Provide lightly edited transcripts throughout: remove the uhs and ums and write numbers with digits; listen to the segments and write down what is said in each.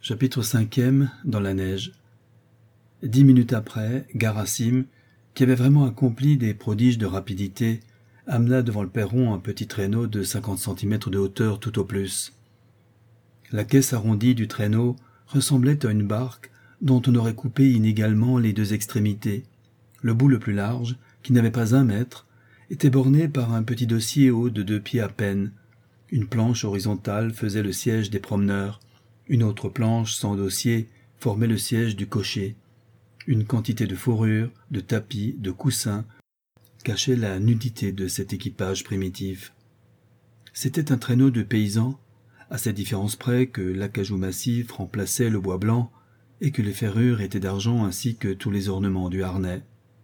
Chapitre 5e, dans la neige. 10 minutes après, Garassim, qui avait vraiment accompli des prodiges de rapidité, amena devant le perron un petit traîneau de 50 centimètres de hauteur tout au plus. La caisse arrondie du traîneau ressemblait à une barque dont on aurait coupé inégalement les deux extrémités. Le bout le plus large, qui n'avait pas 1 mètre, était borné par un petit dossier haut de 2 pieds à peine. Une planche horizontale faisait le siège des promeneurs. Une autre planche sans dossier formait le siège du cocher. Une quantité de fourrures, de tapis, de coussins cachait la nudité de cet équipage primitif. C'était un traîneau de paysans, à cette différence près que l'acajou massif remplaçait le bois blanc et que les ferrures étaient d'argent ainsi que tous les ornements du harnais.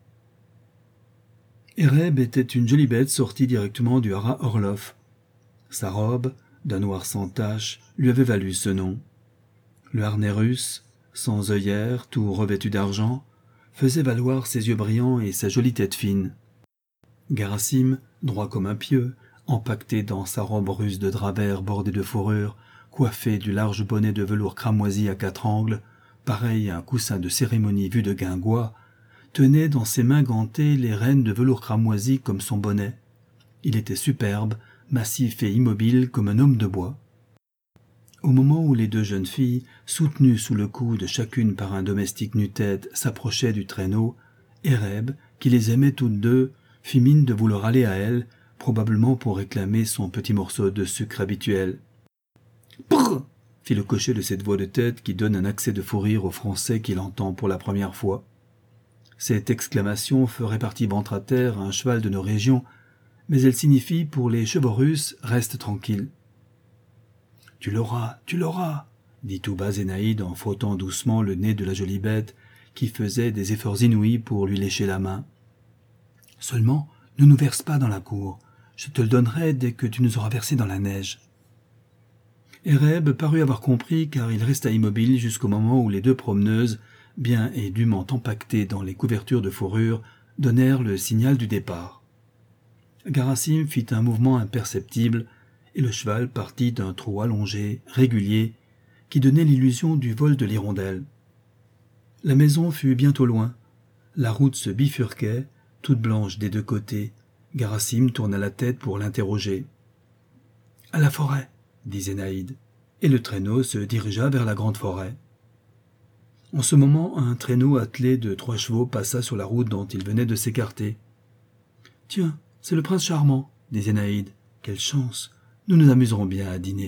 Ereb était une jolie bête sortie directement du haras Orloff. Sa robe, d'un noir sans tache, lui avait valu ce nom. Le harnais russe, sans œillères, tout revêtu d'argent, faisait valoir ses yeux brillants et sa jolie tête fine. Garassim, droit comme un pieu, empaqueté dans sa robe russe de drap vert bordée de fourrure, coiffé du large bonnet de velours cramoisi à 4 angles, pareil à un coussin de cérémonie vu de guingois, tenait dans ses mains gantées les rênes de velours cramoisi comme son bonnet. Il était superbe, massif et immobile comme un homme de bois. Au moment où les 2 jeunes filles, soutenues sous le coude chacune par un domestique nu-tête, s'approchaient du traîneau, Ereb, qui les aimait toutes 2, fit mine de vouloir aller à elles, probablement pour réclamer son petit morceau de sucre habituel. « Brrr !» fit le cocher de cette voix de tête qui donne un accès de fou rire au Français qui l'entend pour la première fois. Cette exclamation ferait partie ventre à terre à un cheval de nos régions, mais elle signifie pour les chevaux russes « reste tranquille ». « Tu l'auras !» dit tout bas Zénaïde en frottant doucement le nez de la jolie bête qui faisait des efforts inouïs pour lui lécher la main. « Seulement, ne nous verse pas dans la cour. Je te le donnerai dès que tu nous auras versé dans la neige. » Ereb parut avoir compris car il resta immobile jusqu'au moment où les 2 promeneuses, bien et dûment empaquetées dans les couvertures de fourrure, donnèrent le signal du départ. Garassim fit un mouvement imperceptible et le cheval partit d'un trot allongé, régulier, qui donnait l'illusion du vol de l'hirondelle. La maison fut bientôt loin. La route se bifurquait, toute blanche des 2 côtés. Garassim tourna la tête pour l'interroger. « À la forêt !» dit Zénaïde, et le traîneau se dirigea vers la grande forêt. En ce moment, un traîneau attelé de 3 chevaux passa sur la route dont il venait de s'écarter. « Tiens, c'est le prince charmant !» dit Zénaïde. « Quelle chance! Nous nous amuserons bien à dîner. »«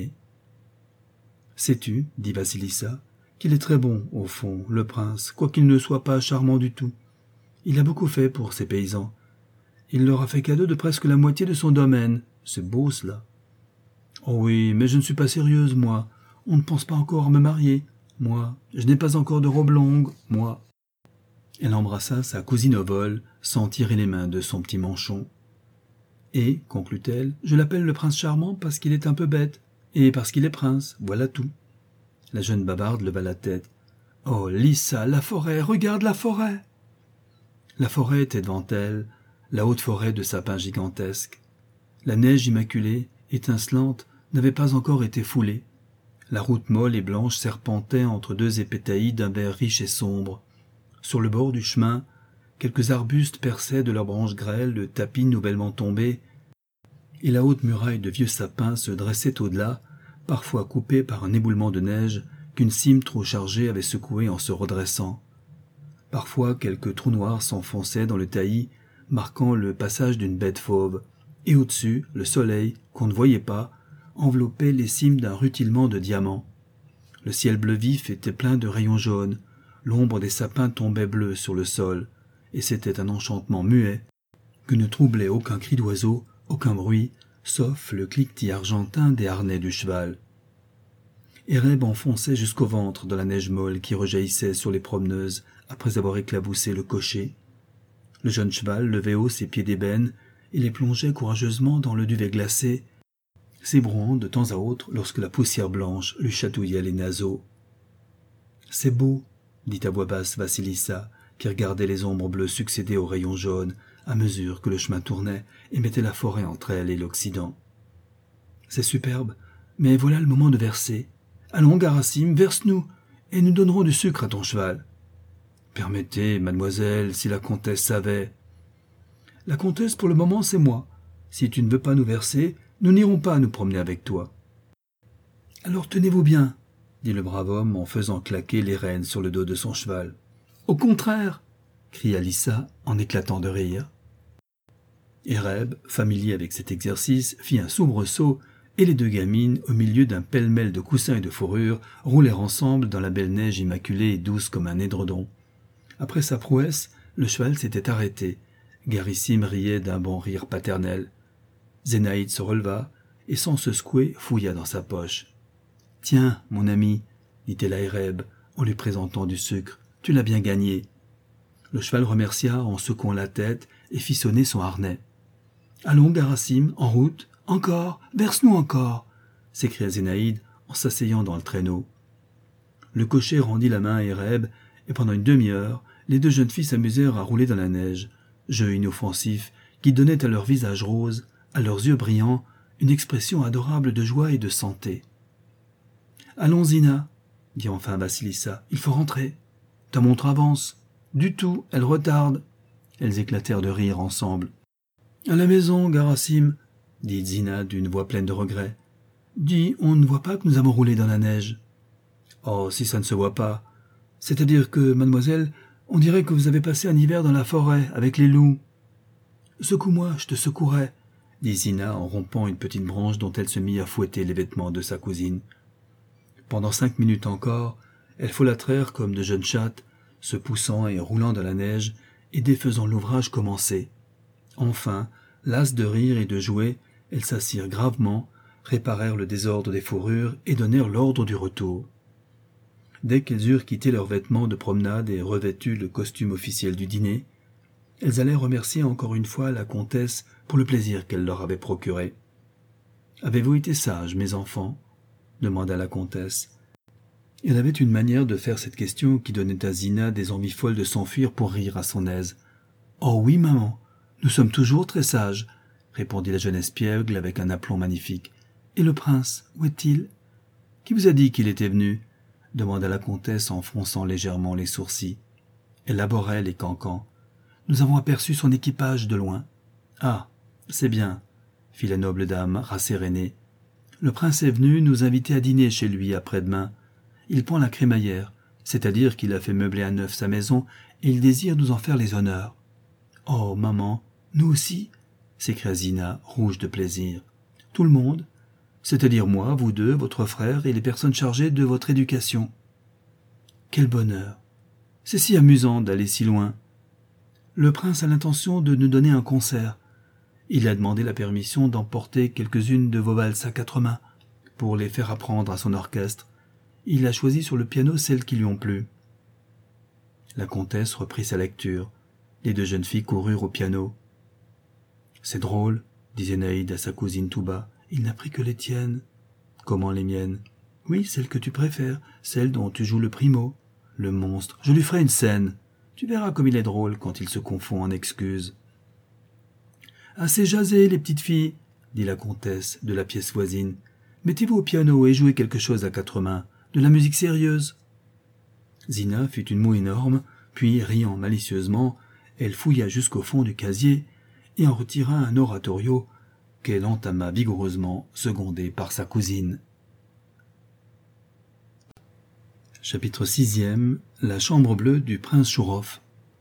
Sais-tu, dit Vassilissa, qu'il est très bon, au fond, le prince, quoiqu'il ne soit pas charmant du tout. Il a beaucoup fait pour ses paysans. Il leur a fait cadeau de presque la moitié de son domaine. C'est beau, cela. »« Oh oui, mais je ne suis pas sérieuse, moi. On ne pense pas encore à me marier. Moi, je n'ai pas encore de robe longue, moi. » Elle embrassa sa cousine au vol, sans tirer les mains de son petit manchon. « Et, conclut-elle, je l'appelle le prince charmant parce qu'il est un peu bête, et parce qu'il est prince, voilà tout. » La jeune bavarde leva la tête. « Oh, Lissa, la forêt, regarde la forêt !» La forêt était devant elle, la haute forêt de sapins gigantesques. La neige immaculée, étincelante, n'avait pas encore été foulée. La route molle et blanche serpentait entre 2 épais taillis d'un vert riche et sombre. Sur le bord du chemin, quelques arbustes perçaient de leurs branches grêles le tapis nouvellement tombé, et la haute muraille de vieux sapins se dressait au-delà, parfois coupée par un éboulement de neige qu'une cime trop chargée avait secoué en se redressant. Parfois quelques trous noirs s'enfonçaient dans le taillis, marquant le passage d'une bête fauve, et au-dessus, le soleil, qu'on ne voyait pas, enveloppait les cimes d'un rutilement de diamants. Le ciel bleu vif était plein de rayons jaunes, l'ombre des sapins tombait bleue sur le sol, et c'était un enchantement muet, que ne troublait aucun cri d'oiseau, aucun bruit, sauf le cliquetis argentin des harnais du cheval. Ereb enfonçait jusqu'au ventre dans la neige molle qui rejaillissait sur les promeneuses après avoir éclaboussé le cocher. Le jeune cheval levait haut ses pieds d'ébène et les plongeait courageusement dans le duvet glacé, s'ébrouant de temps à autre lorsque la poussière blanche lui chatouillait les naseaux. « C'est beau !» dit à voix basse Vassilissa, qui regardait les ombres bleues succéder aux rayons jaunes à mesure que le chemin tournait et mettait la forêt entre elle et l'Occident. « C'est superbe, mais voilà le moment de verser. Allons, Garassim, verse-nous. et nous donnerons du sucre à ton cheval. » »« Permettez, mademoiselle, si la comtesse savait. »« La comtesse, pour le moment, c'est moi. Si tu ne veux pas nous verser, nous n'irons pas nous promener avec toi. »« Alors tenez-vous bien, » dit le brave homme en faisant claquer les rênes sur le dos de son cheval. « Au contraire !» cria Lissa en éclatant de rire. Ereb, familier avec cet exercice, fit un soubresaut et les deux gamines, au milieu d'un pêle-mêle de coussins et de fourrures, roulèrent ensemble dans la belle neige immaculée et douce comme un édredon. Après sa prouesse, le cheval s'était arrêté. Garissime riait d'un bon rire paternel. Zénaïde se releva et, sans se secouer, fouilla dans sa poche. « Tiens, mon ami, dit-elle à Ereb, en lui présentant du sucre, tu l'as bien gagné. » Le cheval remercia en secouant la tête et fit sonner son harnais. « Allons, Garassim, en route, encore, verse-nous encore !» s'écria Zénaïde en s'asseyant dans le traîneau. Le cocher rendit la main à Ereb, et pendant une demi-heure, les deux jeunes filles s'amusèrent à rouler dans la neige, jeu inoffensif qui donnait à leurs visages roses, à leurs yeux brillants, une expression adorable de joie et de santé. « Allons, Zina, dit enfin Vassilissa, il faut rentrer. Ta montre avance. Du tout, elle retarde. » Elles éclatèrent de rire ensemble. « À la maison, Garassim, dit Zina d'une voix pleine de regret. Dis, on ne voit pas que nous avons roulé dans la neige. »« Oh, si ça ne se voit pas. C'est-à-dire que, mademoiselle, on dirait que vous avez passé un hiver dans la forêt, avec les loups. »« Secoue-moi, je te secouerai, » dit Zina en rompant une petite branche dont elle se mit à fouetter les vêtements de sa cousine. Pendant 5 minutes encore, elles folâtrèrent comme de jeunes chattes, se poussant et roulant dans la neige et défaisant l'ouvrage commencé. Enfin, lasses de rire et de jouer, elles s'assirent gravement, réparèrent le désordre des fourrures et donnèrent l'ordre du retour. Dès qu'elles eurent quitté leurs vêtements de promenade et revêtu le costume officiel du dîner, elles allèrent remercier encore une fois la comtesse pour le plaisir qu'elle leur avait procuré. « Avez-vous été sages, mes enfants ?» demanda la comtesse. Elle avait une manière de faire cette question qui donnait à Zina des envies folles de s'enfuir pour rire à son aise. « Oh oui, maman, nous sommes toujours très sages, » répondit la jeune espiègle avec un aplomb magnifique. « Et le prince, où est-il ?»« Qui vous a dit qu'il était venu ?» demanda la comtesse en fronçant légèrement les sourcils. Elle abhorrait les cancans. « Nous avons aperçu son équipage de loin. »« Ah, c'est bien, » fit la noble dame rassérénée. « Le prince est venu nous inviter à dîner chez lui après-demain. Il prend la crémaillère, c'est-à-dire qu'il a fait meubler à neuf sa maison et il désire nous en faire les honneurs. »« Oh, maman, nous aussi ?» s'écria Zina, rouge de plaisir. « Tout le monde, c'est-à-dire moi, vous deux, votre frère et les personnes chargées de votre éducation. »« Quel bonheur! C'est si amusant d'aller si loin. Le prince a l'intention de nous donner un concert. Il a demandé la permission d'emporter quelques-unes de vos valses à 4 mains pour les faire apprendre à son orchestre. Il a choisi sur le piano celles qui lui ont plu. » La comtesse reprit sa lecture. Les deux jeunes filles coururent au piano. « C'est drôle, » disait Naïd à sa cousine tout bas. « Il n'a pris que les tiennes. »« Comment les miennes ?»« Oui, celles que tu préfères, celles dont tu joues le primo. »« Le monstre, je lui ferai une scène. Tu verras comme il est drôle quand il se confond en excuses. »« Assez jasé, les petites filles, » dit la comtesse de la pièce voisine. « Mettez-vous au piano et jouez quelque chose à 4 mains, de la musique sérieuse. » Zina fit une moue énorme, puis, riant malicieusement, elle fouilla jusqu'au fond du casier et en retira un oratorio qu'elle entama vigoureusement, secondée par sa cousine. Chapitre 6e. La chambre bleue du prince Chourov.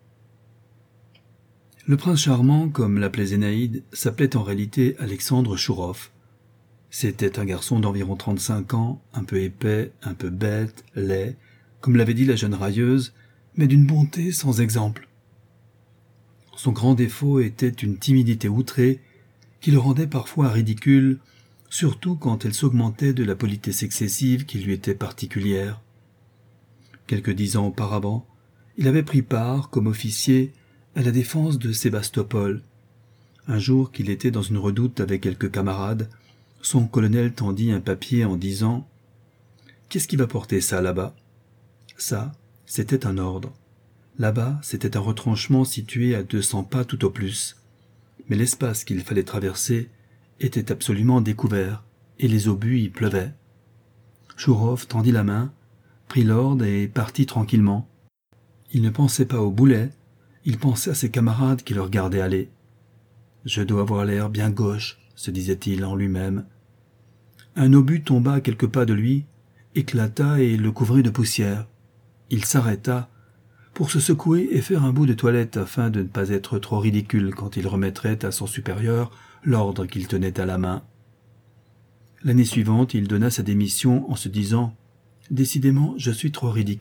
Le prince charmant, comme l'appelait Zénaïde, s'appelait en réalité Alexandre Chourov. C'était un garçon d'environ 35 ans, un peu épais, un peu bête, laid, comme l'avait dit la jeune railleuse, mais d'une bonté sans exemple. Son grand défaut était une timidité outrée qui le rendait parfois ridicule, surtout quand elle s'augmentait de la politesse excessive qui lui était particulière. Quelques 10 ans auparavant, il avait pris part, comme officier, à la défense de Sébastopol. Un jour qu'il était dans une redoute avec quelques camarades, son colonel tendit un papier en disant « Qu'est-ce qui va porter ça là-bas » Ça, c'était un ordre. Là-bas, c'était un retranchement situé à 200 pas tout au plus. Mais l'espace qu'il fallait traverser était absolument découvert, et les obus y pleuvaient. Chourov tendit la main, prit l'ordre et partit tranquillement. Il ne pensait pas au boulet, il pensait à ses camarades qui le regardaient aller. « Je dois avoir l'air bien gauche », se disait-il en lui-même. Un obus tomba à quelques pas de lui, éclata et le couvrit de poussière. Il s'arrêta pour se secouer et faire un bout de toilette afin de ne pas être trop ridicule quand il remettrait à son supérieur l'ordre qu'il tenait à la main. L'année suivante, il donna sa démission en se disant « Décidément, je suis trop ridicule ».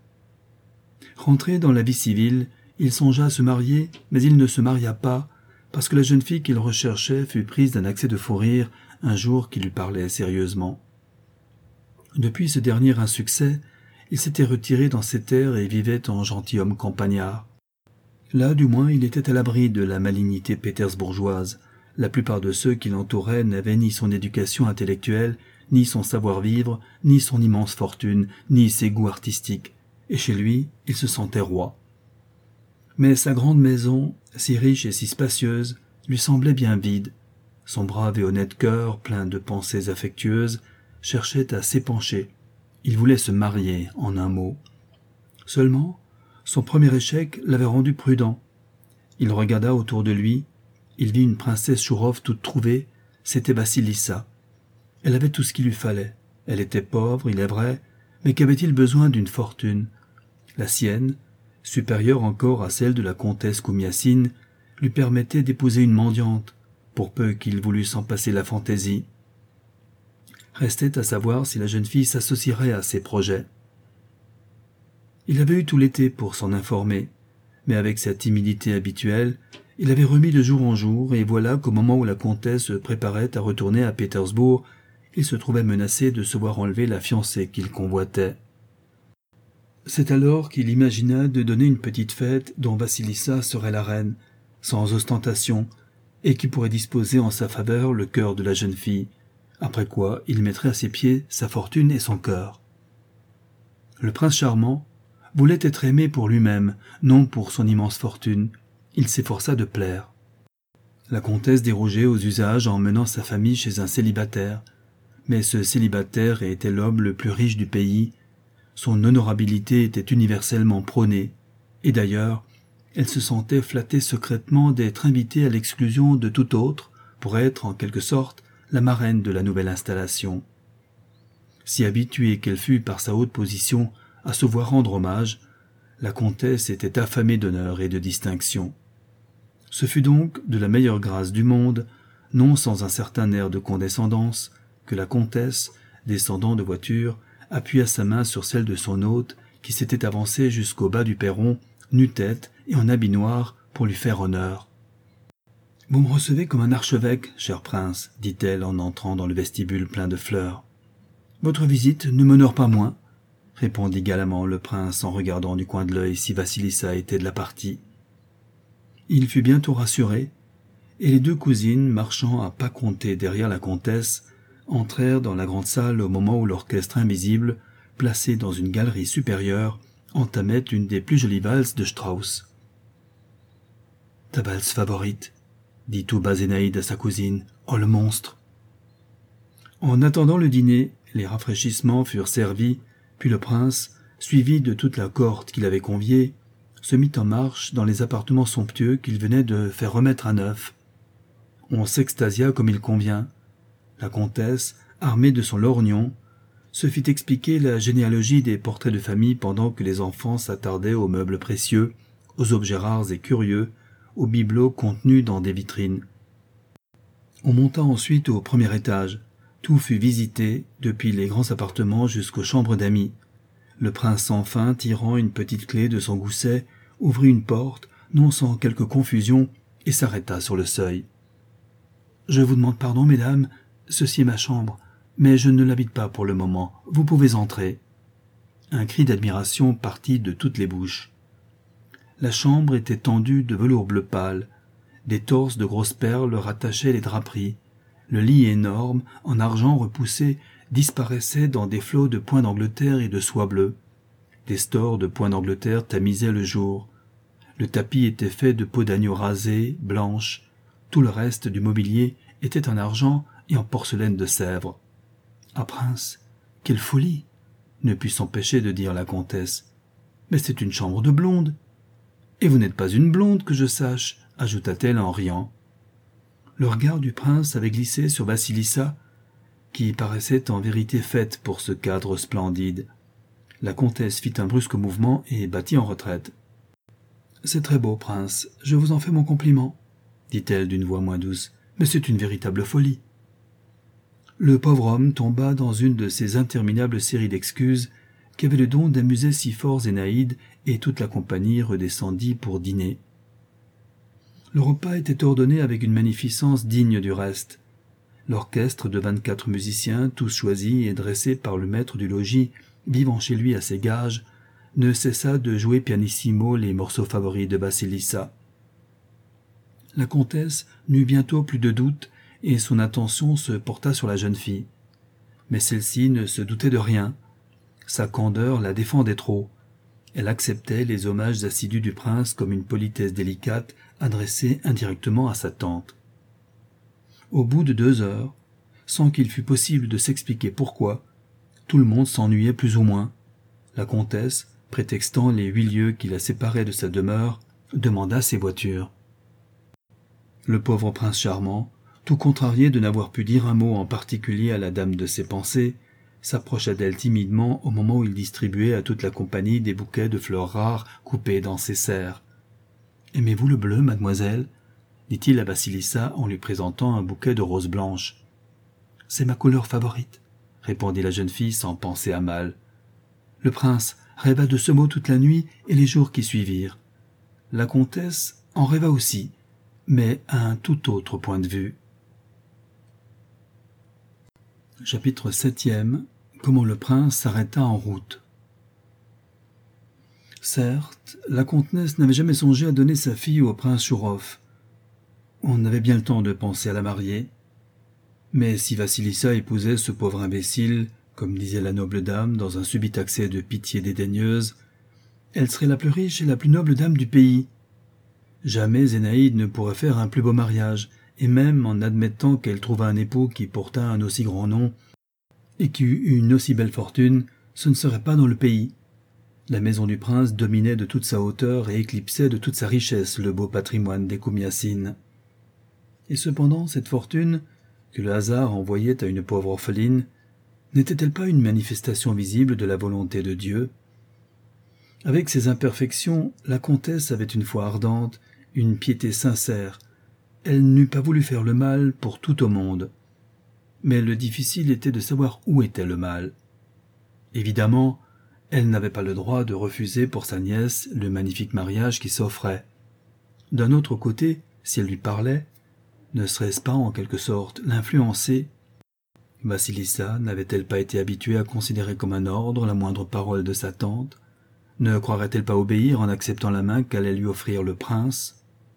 Rentré dans la vie civile, il songea à se marier, mais il ne se maria pas, parce que la jeune fille qu'il recherchait fut prise d'un accès de fou rire un jour qui lui parlait sérieusement. Depuis ce dernier insuccès, il s'était retiré dans ses terres et vivait en gentilhomme campagnard. Là, du moins, il était à l'abri de la malignité pétersbourgeoise. La plupart de ceux qui l'entouraient n'avaient ni son éducation intellectuelle, ni son savoir-vivre, ni son immense fortune, ni ses goûts artistiques. Et chez lui, il se sentait roi. Mais sa grande maison, si riche et si spacieuse, lui semblait bien vide. Son brave et honnête cœur, plein de pensées affectueuses, cherchait à s'épancher. Il voulait se marier, en un mot. Seulement, son premier échec l'avait rendu prudent. Il regarda autour de lui. Il vit une princesse Chourov toute trouvée, c'était Vassilissa. Elle avait tout ce qu'il lui fallait. Elle était pauvre, il est vrai, mais qu'avait-il besoin d'une fortune? La sienne, supérieure encore à celle de la comtesse Koumiassine, lui permettait d'épouser une mendiante, pour peu qu'il voulût s'en passer la fantaisie. Restait à savoir si la jeune fille s'associerait à ses projets. Il avait eu tout l'été pour s'en informer, mais avec sa timidité habituelle, il avait remis de jour en jour, et voilà qu'au moment où la comtesse se préparait à retourner à Pétersbourg, il se trouvait menacé de se voir enlever la fiancée qu'il convoitait. C'est alors qu'il imagina de donner une petite fête dont Vassilissa serait la reine, sans ostentation, et qui pourrait disposer en sa faveur le cœur de la jeune fille, après quoi il mettrait à ses pieds sa fortune et son cœur. Le prince charmant voulait être aimé pour lui-même, non pour son immense fortune. Il s'efforça de plaire. La comtesse dérogeait aux usages en menant sa famille chez un célibataire, mais ce célibataire était l'homme le plus riche du pays. Son honorabilité était universellement prônée, et d'ailleurs, elle se sentait flattée secrètement d'être invitée à l'exclusion de tout autre pour être, en quelque sorte, la marraine de la nouvelle installation. Si habituée qu'elle fût par sa haute position à se voir rendre hommage, la comtesse était affamée d'honneur et de distinction. Ce fut donc de la meilleure grâce du monde, non sans un certain air de condescendance, que la comtesse, descendant de voiture, appuya sa main sur celle de son hôte, qui s'était avancé jusqu'au bas du perron, nu-tête et en habit noir, pour lui faire honneur. « Vous me recevez comme un archevêque, cher prince, dit-elle en entrant dans le vestibule plein de fleurs. « Votre visite ne m'honore pas moins, répondit galamment le prince en regardant du coin de l'œil si Vassilissa était de la partie. Il fut bientôt rassuré, et les deux cousines, marchant à pas comptés derrière la comtesse, entrèrent dans la grande salle au moment où l'orchestre invisible, placé dans une galerie supérieure, entamait une des plus jolies valses de Strauss. « Ta valse favorite ?» dit tout bas Zénaïde à sa cousine. « Oh, le monstre !» En attendant le dîner, les rafraîchissements furent servis, puis le prince, suivi de toute la cohorte qu'il avait conviée, se mit en marche dans les appartements somptueux qu'il venait de faire remettre à neuf. On s'extasia comme il convient. La comtesse, armée de son lorgnon, se fit expliquer la généalogie des portraits de famille pendant que les enfants s'attardaient aux meubles précieux, aux objets rares et curieux, aux bibelots contenus dans des vitrines. On monta ensuite au premier étage. Tout fut visité, depuis les grands appartements jusqu'aux chambres d'amis. Le prince enfin, tirant une petite clé de son gousset, ouvrit une porte, non sans quelque confusion, et s'arrêta sur le seuil. « Je vous demande pardon, mesdames, ceci est ma chambre, mais je ne l'habite pas pour le moment. Vous pouvez entrer. » Un cri d'admiration partit de toutes les bouches. La chambre était tendue de velours bleu pâle. Des torses de grosses perles rattachaient les draperies. Le lit énorme, en argent repoussé, disparaissait dans des flots de points d'Angleterre et de soie bleue. Des stores de points d'Angleterre tamisaient le jour. Le tapis était fait de peaux d'agneau rasées, blanches. Tout le reste du mobilier était en argent et en porcelaine de Sèvres. « Ah, prince, quelle folie !» ne put s'empêcher de dire la comtesse. « Mais c'est une chambre de blonde. »« Et vous n'êtes pas une blonde, que je sache, » ajouta-t-elle en riant. Le regard du prince avait glissé sur Vassilissa, qui paraissait en vérité faite pour ce cadre splendide. La comtesse fit un brusque mouvement et battit en retraite. « C'est très beau, prince, je vous en fais mon compliment, » dit-elle d'une voix moins douce, « mais c'est une véritable folie. » Le pauvre homme tomba dans une de ces interminables séries d'excuses qui avaient le don d'amuser si fort Zénaïde, et toute la compagnie redescendit pour dîner. Le repas était ordonné avec une magnificence digne du reste. L'orchestre de 24 musiciens, tous choisis et dressés par le maître du logis, vivant chez lui à ses gages, ne cessa de jouer pianissimo les morceaux favoris de Vassilissa. La comtesse n'eut bientôt plus de doute et son attention se porta sur la jeune fille. Mais celle-ci ne se doutait de rien. Sa candeur la défendait trop. Elle acceptait les hommages assidus du prince comme une politesse délicate adressée indirectement à sa tante. Au bout de 2 heures, sans qu'il fût possible de s'expliquer pourquoi, tout le monde s'ennuyait plus ou moins. La comtesse, prétextant les 8 lieues qui la séparaient de sa demeure, demanda ses voitures. Le pauvre prince charmant, tout contrarié de n'avoir pu dire un mot en particulier à la dame de ses pensées, s'approcha d'elle timidement au moment où il distribuait à toute la compagnie des bouquets de fleurs rares coupées dans ses serres. « Aimez-vous le bleu, mademoiselle ?» dit-il à Vassilissa en lui présentant un bouquet de roses blanches. « C'est ma couleur favorite, » répondit la jeune fille sans penser à mal. Le prince rêva de ce mot toute la nuit et les jours qui suivirent. La comtesse en rêva aussi, mais à un tout autre point de vue. Chapitre 7e. Comment le prince s'arrêta en route. Certes, la comtesse n'avait jamais songé à donner sa fille au prince Chourov. On avait bien le temps de penser à la marier. Mais si Vassilissa épousait ce pauvre imbécile, comme disait la noble dame dans un subit accès de pitié dédaigneuse, elle serait la plus riche et la plus noble dame du pays. Jamais Zénaïde ne pourrait faire un plus beau mariage, et même en admettant qu'elle trouvât un époux qui portât un aussi grand nom et qui eût une aussi belle fortune, ce ne serait pas dans le pays. La maison du prince dominait de toute sa hauteur et éclipsait de toute sa richesse le beau patrimoine des Komiassines. Et cependant, cette fortune, que le hasard envoyait à une pauvre orpheline, n'était-elle pas une manifestation visible de la volonté de Dieu? Avec ses imperfections, la comtesse avait une foi ardente, une piété sincère. Elle n'eût pas voulu faire le mal pour tout au monde. Mais le difficile était de savoir où était le mal. Évidemment, elle n'avait pas le droit de refuser pour sa nièce le magnifique mariage qui s'offrait. D'un autre côté, si elle lui parlait, ne serait-ce pas en quelque sorte l'influencer? Vassilissa n'avait-elle pas été habituée à considérer comme un ordre la moindre parole de sa tante? Ne croirait-elle pas obéir en acceptant la main qu'allait lui offrir le prince?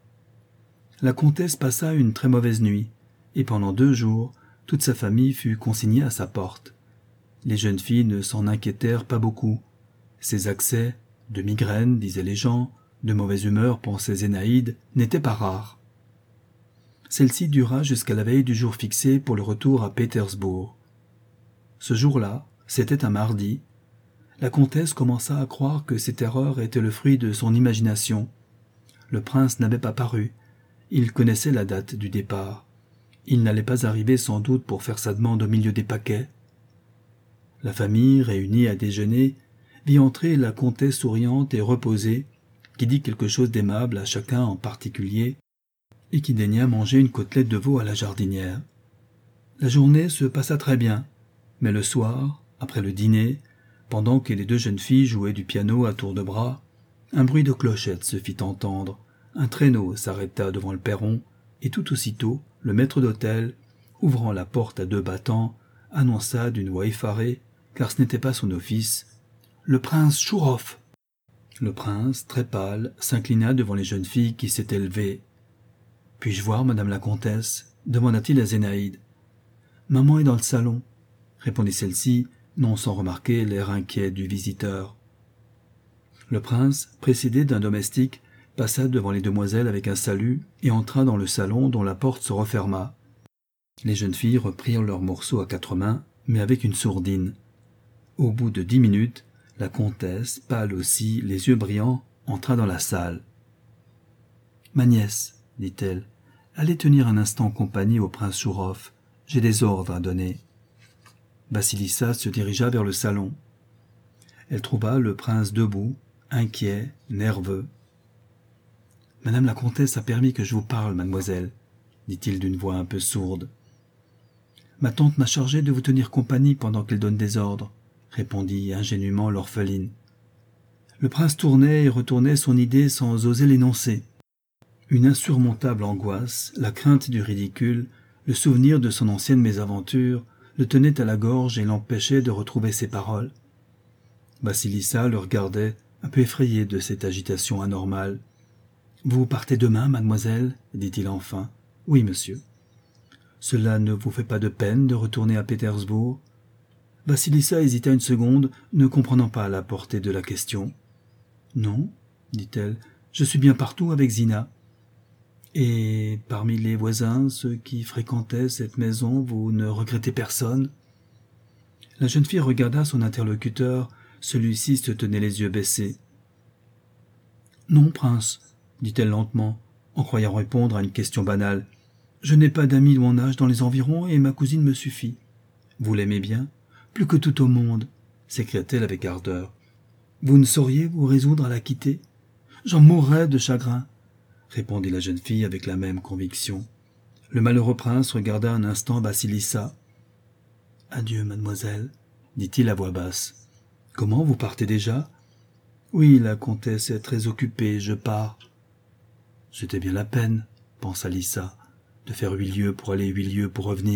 La comtesse passa une très mauvaise nuit, et pendant 2 jours, toute sa famille fut consignée à sa porte. Les jeunes filles ne s'en inquiétèrent pas beaucoup. Ces accès, de migraine, disaient les gens, de mauvaise humeur, pensait Zénaïde, n'étaient pas rares. Celle-ci dura jusqu'à la veille du jour fixé pour le retour à Pétersbourg. Ce jour-là, c'était un mardi. La comtesse commença à croire que ces terreurs étaient le fruit de son imagination. Le prince n'avait pas paru. Il connaissait la date du départ. Il n'allait pas arriver sans doute pour faire sa demande au milieu des paquets. La famille, réunie à déjeuner, vit entrer la comtesse souriante et reposée, qui dit quelque chose d'aimable à chacun en particulier, et qui daigna manger une côtelette de veau à la jardinière. La journée se passa très bien, mais le soir, après le dîner, pendant que les 2 jeunes filles jouaient du piano à tour de bras, un bruit de clochette se fit entendre, un traîneau s'arrêta devant le perron, et tout aussitôt, le maître d'hôtel, ouvrant la porte à 2 battants, annonça d'une voix effarée, car ce n'était pas son office, « Le prince Chourov !» Le prince, très pâle, s'inclina devant les jeunes filles qui s'étaient levées. « Puis-je voir madame la comtesse ?» demanda-t-il à Zénaïde. « Maman est dans le salon » répondit celle-ci, non sans remarquer l'air inquiet du visiteur. Le prince, précédé d'un domestique, passa devant les demoiselles avec un salut et entra dans le salon dont la porte se referma. Les jeunes filles reprirent leur morceau à 4 mains, mais avec une sourdine. Au bout de 10 minutes, la comtesse, pâle aussi, les yeux brillants, entra dans la salle. « Ma nièce, dit-elle, allez tenir un instant compagnie au prince Chourov. J'ai des ordres à donner. » Vassilissa se dirigea vers le salon. Elle trouva le prince debout, inquiet, nerveux. « Madame la comtesse a permis que je vous parle, mademoiselle, » dit-il d'une voix un peu sourde. « Ma tante m'a chargé de vous tenir compagnie pendant qu'elle donne des ordres, » répondit ingénument l'orpheline. Le prince tournait et retournait son idée sans oser l'énoncer. Une insurmontable angoisse, la crainte du ridicule, le souvenir de son ancienne mésaventure, le tenaient à la gorge et l'empêchaient de retrouver ses paroles. Vassilissa le regardait, un peu effrayé de cette agitation anormale. « Vous partez demain, mademoiselle » dit-il enfin. « Oui, monsieur. »« Cela ne vous fait pas de peine de retourner à Pétersbourg ?» Vassilissa hésita une seconde, ne comprenant pas la portée de la question. « Non, » dit-elle, « je suis bien partout avec Zina. »« Et parmi les voisins, ceux qui fréquentaient cette maison, vous ne regrettez personne ?» La jeune fille regarda son interlocuteur, celui-ci se tenait les yeux baissés. « Non, prince, » dit-elle lentement, en croyant répondre à une question banale. « Je n'ai pas d'amis de mon âge dans les environs et ma cousine me suffit. »« Vous l'aimez bien ?»« Plus que tout au monde, » s'écria-t-elle avec ardeur. « Vous ne sauriez vous résoudre à la quitter ?»« J'en mourrais de chagrin, » répondit la jeune fille avec la même conviction. Le malheureux prince regarda un instant Vassilissa. « Adieu, mademoiselle, » dit-il à voix basse. « Comment, vous partez déjà ?»« Oui, la comtesse est très occupée, je pars. » « C'était bien la peine, » pensa Lissa, « de faire 8 lieues pour aller 8 lieues pour revenir. »«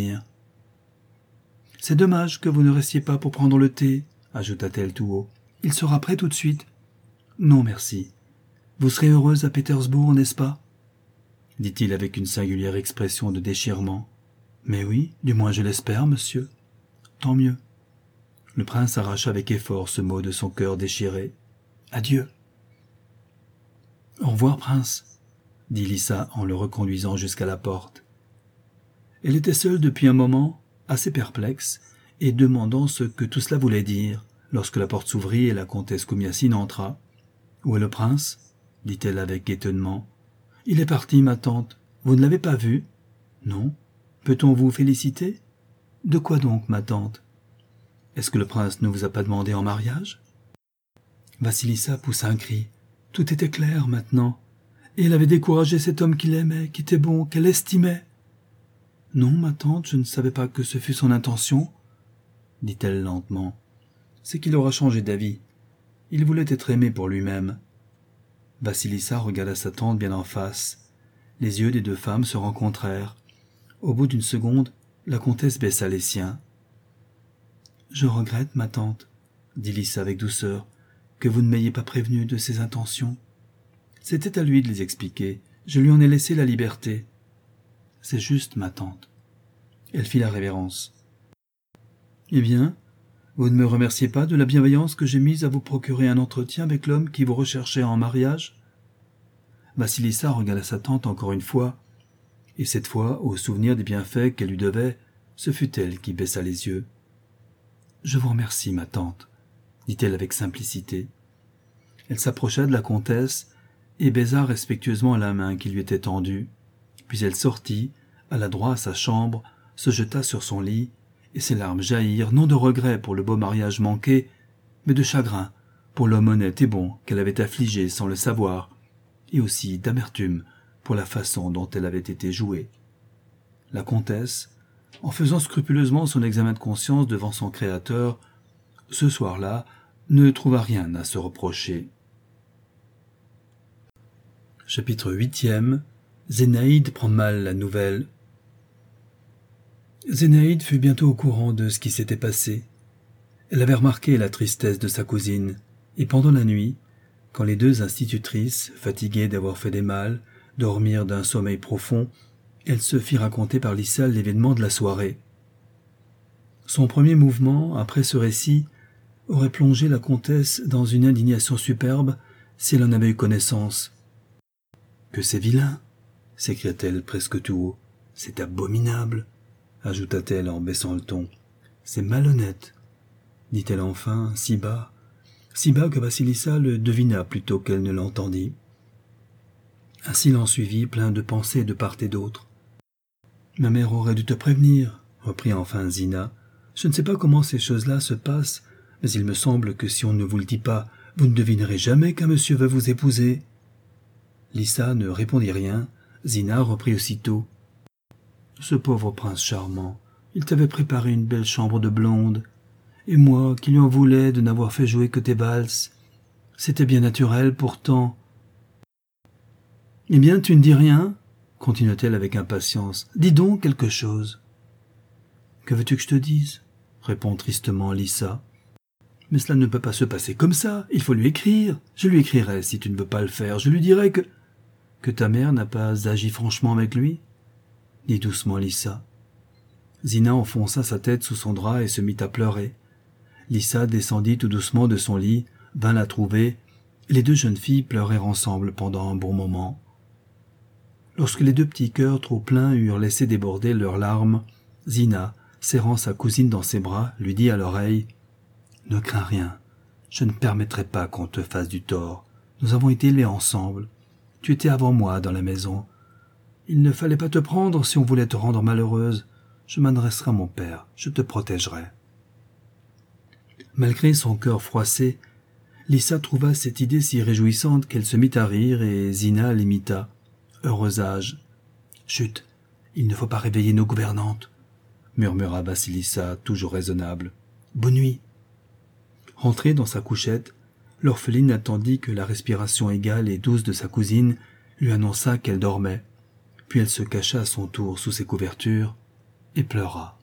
C'est dommage que vous ne restiez pas pour prendre le thé, » ajouta-t-elle tout haut. « Il sera prêt tout de suite. »« Non, merci. Vous serez heureuse à Pétersbourg, n'est-ce pas ?» dit-il avec une singulière expression de déchirement. « Mais oui, du moins je l'espère, monsieur. »« Tant mieux. » Le prince arracha avec effort ce mot de son cœur déchiré. « Adieu. »« Au revoir, prince. » dit Lissa en le reconduisant jusqu'à la porte. Elle était seule depuis un moment, assez perplexe, et demandant ce que tout cela voulait dire, lorsque la porte s'ouvrit et la comtesse Komiassine entra. « Où est le prince ?» dit-elle avec étonnement. « Il est parti, ma tante. Vous ne l'avez pas vu ?»« Non. Peut-on vous féliciter ?»« De quoi donc, ma tante ? Est-ce que le prince ne vous a pas demandé en mariage ?» Vassilissa poussa un cri. Tout était clair maintenant. Et elle avait découragé cet homme qu'il aimait, qui était bon, qu'elle estimait. « Non, ma tante, je ne savais pas que ce fût son intention, » dit-elle lentement. « C'est qu'il aura changé d'avis. Il voulait être aimé pour lui-même. » Vassilissa regarda sa tante bien en face. Les yeux des deux femmes se rencontrèrent. Au bout d'une seconde, la comtesse baissa les siens. « Je regrette, ma tante, » dit Lissa avec douceur, « que vous ne m'ayez pas prévenue de ses intentions. C'était à lui de les expliquer. Je lui en ai laissé la liberté. »« C'est juste, ma tante. » Elle fit la révérence. « Eh bien, vous ne me remerciez pas de la bienveillance que j'ai mise à vous procurer un entretien avec l'homme qui vous recherchait en mariage ?» Vassilissa regarda sa tante encore une fois, et cette fois, au souvenir des bienfaits qu'elle lui devait, ce fut elle qui baissa les yeux. « Je vous remercie, ma tante, » dit-elle avec simplicité. Elle s'approcha de la comtesse et baisa respectueusement la main qui lui était tendue. Puis elle sortit, alla droit à sa chambre, se jeta sur son lit, et ses larmes jaillirent non de regret pour le beau mariage manqué, mais de chagrin pour l'homme honnête et bon qu'elle avait affligé sans le savoir, et aussi d'amertume pour la façon dont elle avait été jouée. La comtesse, en faisant scrupuleusement son examen de conscience devant son créateur, ce soir-là, ne trouva rien à se reprocher. Chapitre 8e. Zénaïde prend mal la nouvelle. Zénaïde fut bientôt au courant de ce qui s'était passé. Elle avait remarqué la tristesse de sa cousine, et pendant la nuit, quand les deux institutrices, fatiguées d'avoir fait des mal, dormirent d'un sommeil profond, elle se fit raconter par Lissa l'événement de la soirée. Son premier mouvement, après ce récit, aurait plongé la comtesse dans une indignation superbe si elle en avait eu connaissance. « Que c'est vilain !» s'écria-t-elle presque tout haut. « C'est abominable !» ajouta-t-elle en baissant le ton. « C'est malhonnête !» dit-elle enfin, si bas que Vassilissa le devina plutôt qu'elle ne l'entendit. Un silence suivit, plein de pensées de part et d'autre. « Ma mère aurait dû te prévenir, » reprit enfin Zina. « Je ne sais pas comment ces choses-là se passent, mais il me semble que si on ne vous le dit pas, vous ne devinerez jamais qu'un monsieur veut vous épouser. » Lissa ne répondit rien. Zina reprit aussitôt. « Ce pauvre prince charmant, il t'avait préparé une belle chambre de blonde. Et moi, qui lui en voulais de n'avoir fait jouer que tes valses. C'était bien naturel, pourtant. »« Eh bien, tu ne dis rien ?» continua-t-elle avec impatience. « Dis donc quelque chose. »« Que veux-tu que je te dise ?» répond tristement Lissa. « Mais cela ne peut pas se passer comme ça. Il faut lui écrire. Je lui écrirai si tu ne veux pas le faire. Je lui dirai que... »« Que ta mère n'a pas agi franchement avec lui ?» dit doucement Lissa. Zina enfonça sa tête sous son drap et se mit à pleurer. Lissa descendit tout doucement de son lit, vint la trouver, et les deux jeunes filles pleurèrent ensemble pendant un bon moment. Lorsque les deux petits cœurs trop pleins eurent laissé déborder leurs larmes, Zina, serrant sa cousine dans ses bras, lui dit à l'oreille « Ne crains rien, je ne permettrai pas qu'on te fasse du tort. Nous avons été élevés ensemble. Tu étais avant moi dans la maison. Il ne fallait pas te prendre si on voulait te rendre malheureuse. Je m'adresserai à mon père, je te protégerai. » Malgré son cœur froissé, Lissa trouva cette idée si réjouissante qu'elle se mit à rire et Zina l'imita. Heureux âge. « Chut, il ne faut pas réveiller nos gouvernantes, » murmura Vassilissa, toujours raisonnable. « Bonne nuit. » Rentrée dans sa couchette, l'orpheline attendit que la respiration égale et douce de sa cousine lui annonça qu'elle dormait, puis elle se cacha à son tour sous ses couvertures et pleura.